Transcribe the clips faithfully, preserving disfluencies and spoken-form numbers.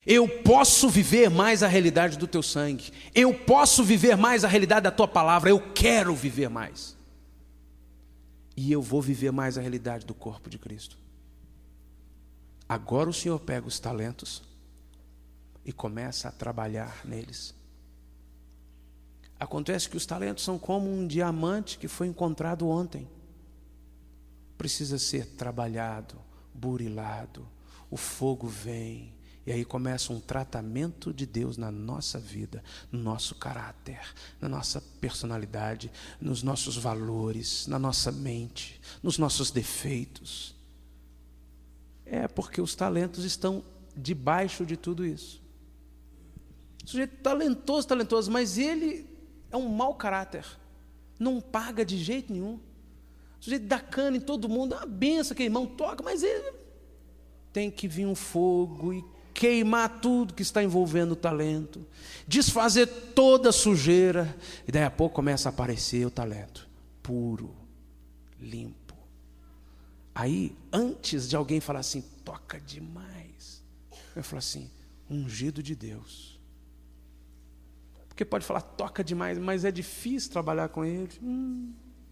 Eu posso viver mais a realidade do teu sangue. Eu posso viver mais a realidade da tua palavra. Eu quero viver mais. E eu vou viver mais a realidade do corpo de Cristo. Agora o Senhor pega os talentos e começa a trabalhar neles. Acontece que os talentos são como um diamante que foi encontrado ontem. Precisa ser trabalhado, burilado. O fogo vem. E aí começa um tratamento de Deus na nossa vida, no nosso caráter, na nossa personalidade, nos nossos valores, na nossa mente, nos nossos defeitos. É porque os talentos estão debaixo de tudo isso. O sujeito talentoso, talentoso, mas ele é um mau caráter. Não paga de jeito nenhum. O sujeito dá cana em todo mundo, é uma benção que irmão toca, mas ele tem que vir um fogo e queimar tudo que está envolvendo o talento, desfazer toda a sujeira, e daí a pouco começa a aparecer o talento, puro, limpo. Aí, antes de alguém falar assim, toca demais, eu falo assim, ungido de Deus. Porque pode falar, toca demais, mas é difícil trabalhar com ele. Hum.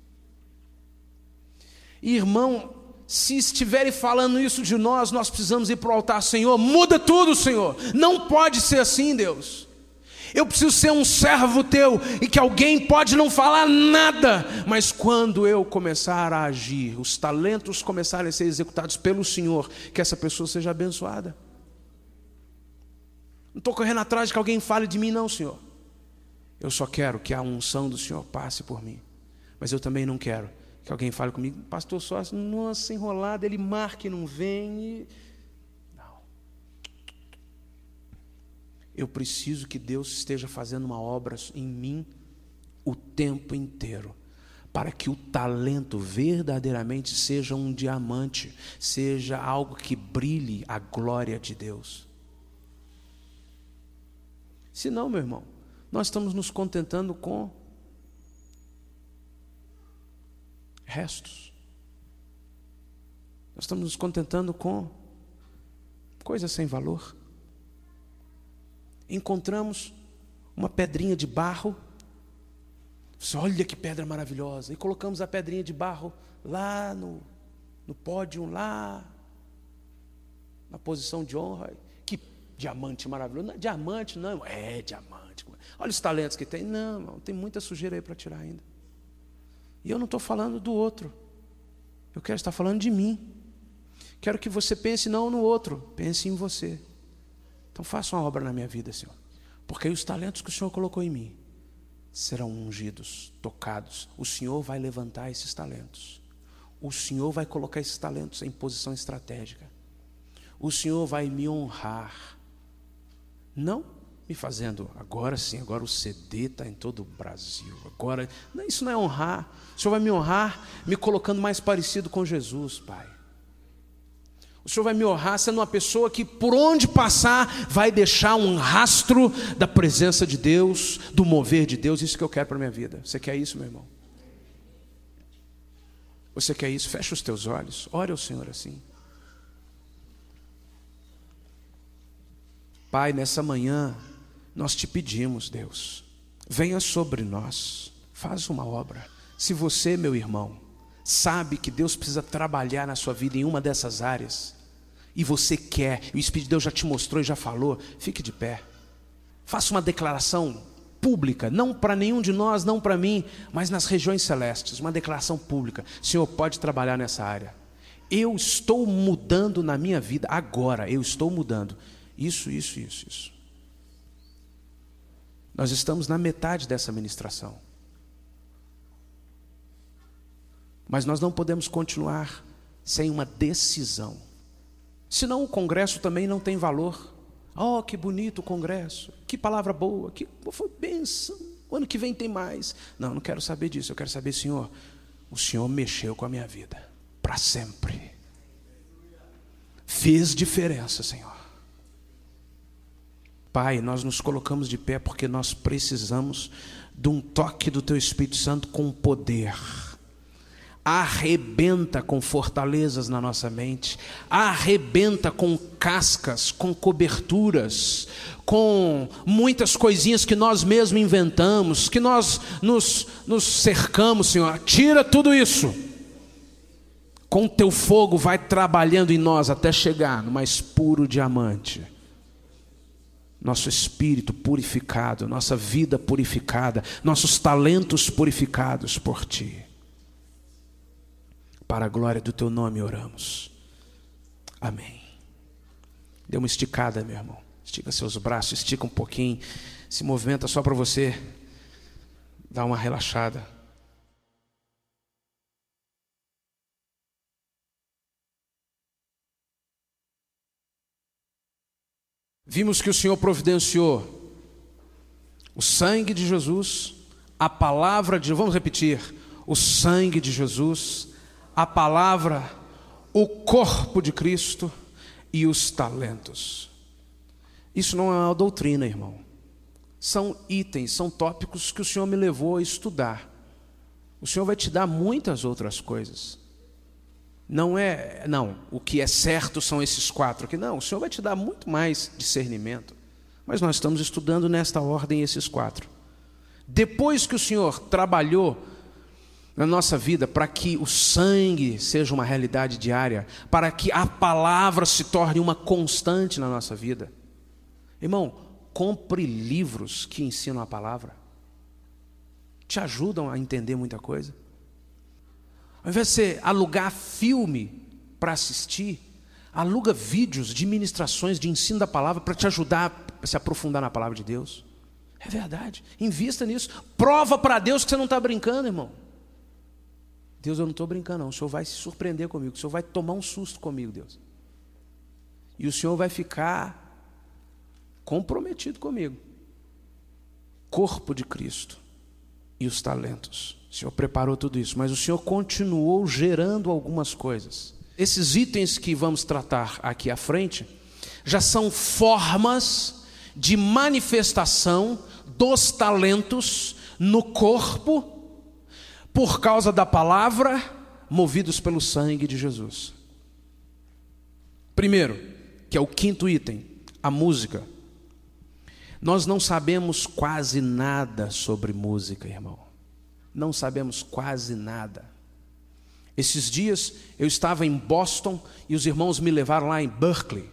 Irmão, se estiverem falando isso de nós, nós precisamos ir para o altar. Senhor, muda tudo, Senhor. Não pode ser assim, Deus. Eu preciso ser um servo teu, e que alguém pode não falar nada, mas quando eu começar a agir, os talentos começarem a ser executados pelo Senhor, que essa pessoa seja abençoada. Não estou correndo atrás de que alguém fale de mim, não, Senhor. Eu só quero que a unção do Senhor passe por mim. Mas eu também não quero que alguém fale comigo, pastor Sócio, nossa, enrolado, ele marca e não vem. E... Não. Eu preciso que Deus esteja fazendo uma obra em mim o tempo inteiro, para que o talento verdadeiramente seja um diamante, seja algo que brilhe a glória de Deus. Se não, meu irmão, nós estamos nos contentando com restos. Nós estamos nos contentando com coisas sem valor. Encontramos uma pedrinha de barro. Olha que pedra maravilhosa. E colocamos a pedrinha de barro lá no, no pódio, lá na posição de honra. Que diamante maravilhoso. Não, diamante não, é diamante. Olha os talentos que tem. Não, não, tem muita sujeira aí para tirar ainda. E eu não estou falando do outro. Eu quero estar falando de mim. Quero que você pense não no outro, pense em você. Então faça uma obra na minha vida, Senhor. Porque os talentos que o Senhor colocou em mim serão ungidos, tocados. O Senhor vai levantar esses talentos. O Senhor vai colocar esses talentos em posição estratégica. O Senhor vai me honrar. Não me fazendo, agora sim, agora o C D está em todo o Brasil. Agora, não, isso não é honrar. O Senhor vai me honrar me colocando mais parecido com Jesus, Pai. O Senhor vai me honrar sendo uma pessoa que por onde passar vai deixar um rastro da presença de Deus, do mover de Deus. Isso que eu quero para a minha vida. Você quer isso, meu irmão? Você quer isso? Fecha os teus olhos. Ore ao Senhor assim. Pai, nessa manhã nós te pedimos, Deus, venha sobre nós, faz uma obra. Se você, meu irmão, sabe que Deus precisa trabalhar na sua vida em uma dessas áreas, e você quer, e o Espírito de Deus já te mostrou e já falou, fique de pé. Faça uma declaração pública, não para nenhum de nós, não para mim, mas nas regiões celestes, uma declaração pública. Senhor, pode trabalhar nessa área. Eu estou mudando na minha vida, agora, eu estou mudando. Isso, isso, isso, isso. Nós estamos na metade dessa ministração. Mas nós não podemos continuar sem uma decisão. Senão o congresso também não tem valor. Oh, que bonito o congresso. Que palavra boa. Que foi bênção. O ano que vem tem mais. Não, não quero saber disso. Eu quero saber, Senhor, o Senhor mexeu com a minha vida. Para sempre. Fez diferença, Senhor. Pai, nós nos colocamos de pé porque nós precisamos de um toque do Teu Espírito Santo com poder. arrebenta com fortalezas na nossa mente, arrebenta com cascas, com coberturas, com muitas coisinhas que nós mesmos inventamos, que nós nos, nos cercamos, Senhor. Tira tudo isso. Com teu fogo vai trabalhando em nós até chegar no mais puro diamante. Nosso espírito purificado, nossa vida purificada, nossos talentos purificados por Ti. Para a glória do Teu nome oramos. Amém. Dê uma esticada, meu irmão. Estica seus braços, estica um pouquinho. Se movimenta só para você dar uma relaxada. Vimos que o Senhor providenciou o sangue de Jesus, a palavra de... Vamos repetir. O sangue de Jesus, a palavra, o corpo de Cristo e os talentos. Isso não é uma doutrina, irmão. São itens, são tópicos que o Senhor me levou a estudar. O Senhor vai te dar muitas outras coisas. Não é, não, o que é certo são esses quatro aqui. Não, o Senhor vai te dar muito mais discernimento. Mas nós estamos estudando nesta ordem esses quatro. Depois que o Senhor trabalhou na nossa vida para que o sangue seja uma realidade diária, para que a palavra se torne uma constante na nossa vida. Irmão, compre livros que ensinam a palavra. Te ajudam a entender muita coisa. Ao invés de você alugar filme para assistir, aluga vídeos de ministrações de ensino da palavra para te ajudar a se aprofundar na palavra de Deus. É verdade. Invista nisso. Prova para Deus que você não está brincando, irmão. Deus, eu não estou brincando não. O Senhor vai se surpreender comigo. O Senhor vai tomar um susto comigo, Deus. E o Senhor vai ficar comprometido comigo. Corpo de Cristo e os talentos. O Senhor preparou tudo isso, mas o Senhor continuou gerando algumas coisas. Esses itens que vamos tratar aqui à frente já são formas de manifestação dos talentos no corpo por causa da palavra, movidos pelo sangue de Jesus. Primeiro, que é o quinto item, a música. Nós não sabemos quase nada sobre música, irmão. Não sabemos quase nada. Esses dias eu estava em Boston e os irmãos me levaram lá em Berkeley,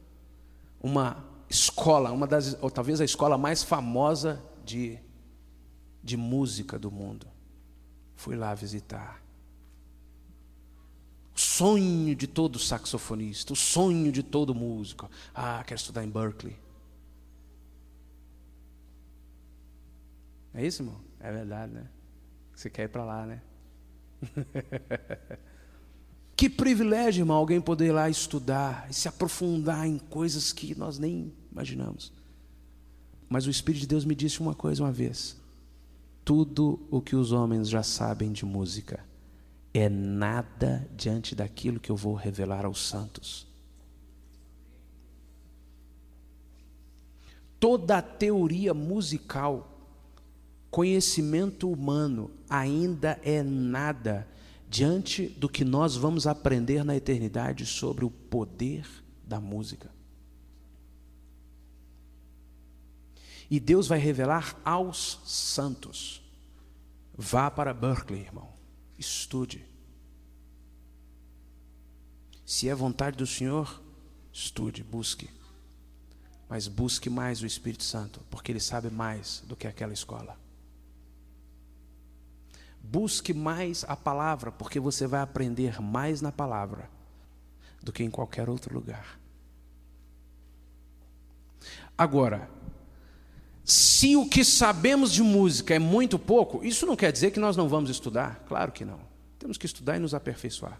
uma escola, uma das, ou talvez a escola mais famosa de, de música do mundo. Fui lá visitar. O sonho de todo saxofonista, o sonho de todo músico. Ah, quero estudar em Berkeley. É isso, irmão? É verdade, né? Você quer ir para lá, né? Que privilégio, irmão, alguém poder ir lá estudar e se aprofundar em coisas que nós nem imaginamos. Mas o Espírito de Deus me disse uma coisa uma vez: tudo o que os homens já sabem de música é nada diante daquilo que eu vou revelar aos santos. Toda a teoria musical, conhecimento humano, ainda é nada diante do que nós vamos aprender na eternidade sobre o poder da música. E Deus vai revelar aos santos. Vá para Berkeley, irmão. Estude. Se é vontade do Senhor, estude, busque. Mas busque mais o Espírito Santo, porque Ele sabe mais do que aquela escola. Busque mais a palavra, porque você vai aprender mais na palavra do que em qualquer outro lugar. Agora, se o que sabemos de música é muito pouco, isso não quer dizer que nós não vamos estudar. Claro que não. Temos que estudar e nos aperfeiçoar.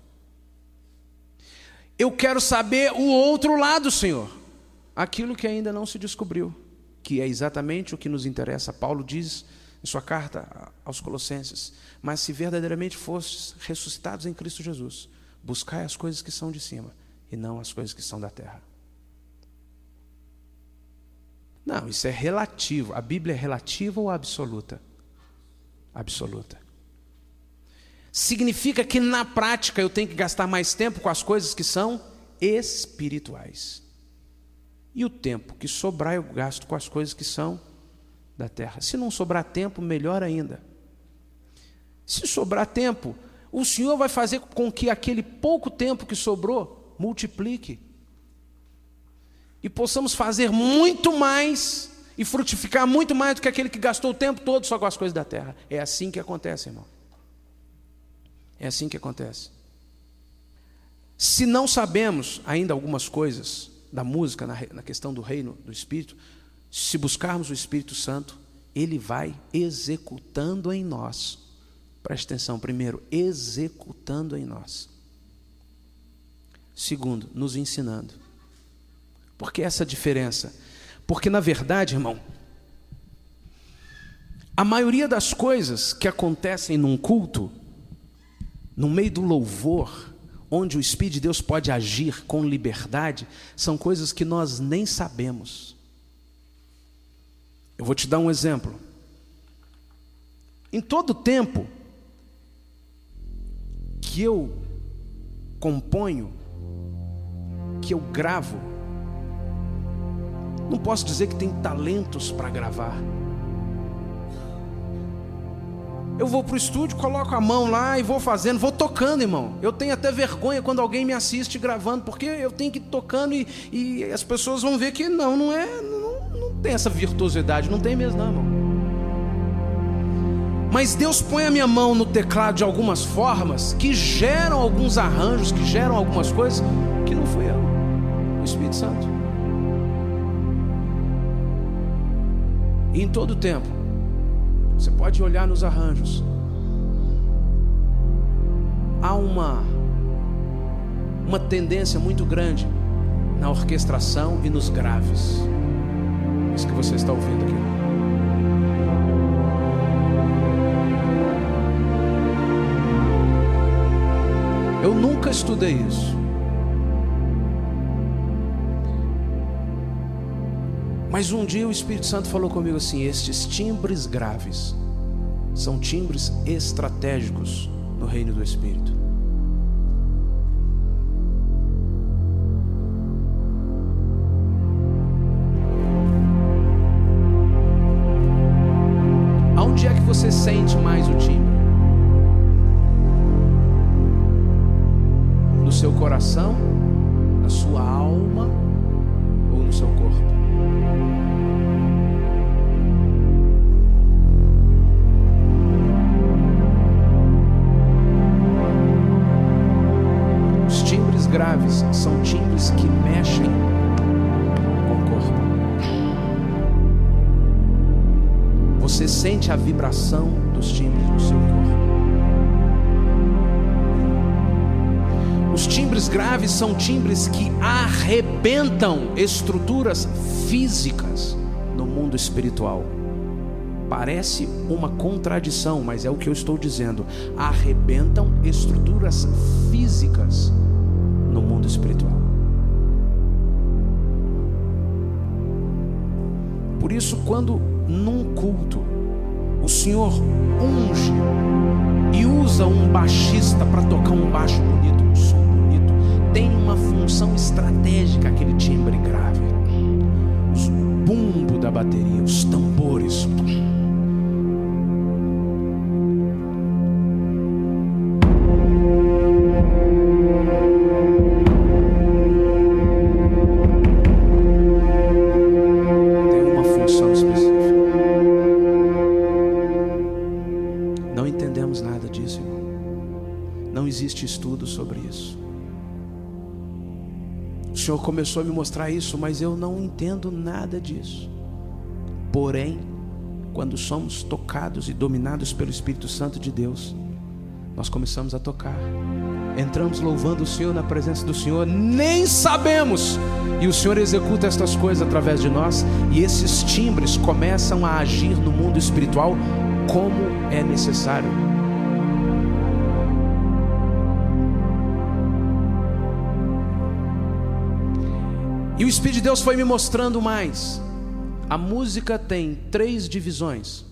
Eu quero saber o outro lado, Senhor. Aquilo que ainda não se descobriu, que é exatamente o que nos interessa. Paulo diz em sua carta aos Colossenses: mas se verdadeiramente fostes ressuscitados em Cristo Jesus, buscai as coisas que são de cima e não as coisas que são da terra. Não, isso é relativo. A Bíblia é relativa ou absoluta? Absoluta. significa que na prática eu tenho que gastar mais tempo com as coisas que são espirituais. E o tempo que sobrar eu gasto com as coisas que são da terra. Se não sobrar tempo, melhor ainda. Se sobrar tempo, o Senhor vai fazer com que aquele pouco tempo que sobrou multiplique. E possamos fazer muito mais e frutificar muito mais do que aquele que gastou o tempo todo só com as coisas da terra. É assim que acontece, irmão. É assim que acontece. Se não sabemos ainda algumas coisas da música, na, na questão do reino do Espírito, se buscarmos o Espírito Santo, Ele vai executando em nós. Preste atenção, primeiro, executando em nós. Segundo, nos ensinando. Por que essa diferença? Porque na verdade, irmão, a maioria das coisas que acontecem num culto, no meio do louvor, onde o Espírito de Deus pode agir com liberdade, são coisas que nós nem sabemos. Eu vou te dar um exemplo. Em todo tempo que eu componho, que eu gravo, não posso dizer que tem talentos para gravar. Eu vou para o estúdio, coloco a mão lá e vou fazendo, vou tocando, irmão. Eu tenho até vergonha quando alguém me assiste gravando, porque eu tenho que ir tocando e, e as pessoas vão ver que não, não é, não, não tem essa virtuosidade, não tem mesmo não, irmão. Mas Deus põe a minha mão no teclado de algumas formas que geram alguns arranjos, que geram algumas coisas que não fui eu, o Espírito Santo. E em todo tempo, você pode olhar nos arranjos, há uma, uma tendência muito grande na orquestração e nos graves. Isso que você está ouvindo aqui. Eu nunca estudei isso. Mas um dia o Espírito Santo falou comigo assim: estes timbres graves são timbres estratégicos no reino do Espírito. Aonde é que você sente mais o timbre? No seu coração, na sua alma ou no seu corpo? Graves são timbres que mexem com o corpo. Você sente a vibração dos timbres no seu corpo. Os timbres graves são timbres que arrebentam estruturas físicas no mundo espiritual. Parece uma contradição, mas é o que eu estou dizendo. Arrebentam estruturas físicas no mundo espiritual. Por isso, quando num culto o Senhor unge e usa um baixista para tocar um baixo bonito, um som bonito, tem uma função estratégica aquele timbre grave. Os bumbo da bateria, os tambores. Estudo sobre isso. O Senhor começou a me mostrar isso, mas eu não entendo nada disso. Porém, quando somos tocados e dominados pelo Espírito Santo de Deus, nós começamos a tocar, entramos louvando o Senhor na presença do Senhor, nem sabemos, e o Senhor executa estas coisas através de nós, e esses timbres começam a agir no mundo espiritual como é necessário. E o Espírito de Deus foi me mostrando mais. A música tem três divisões.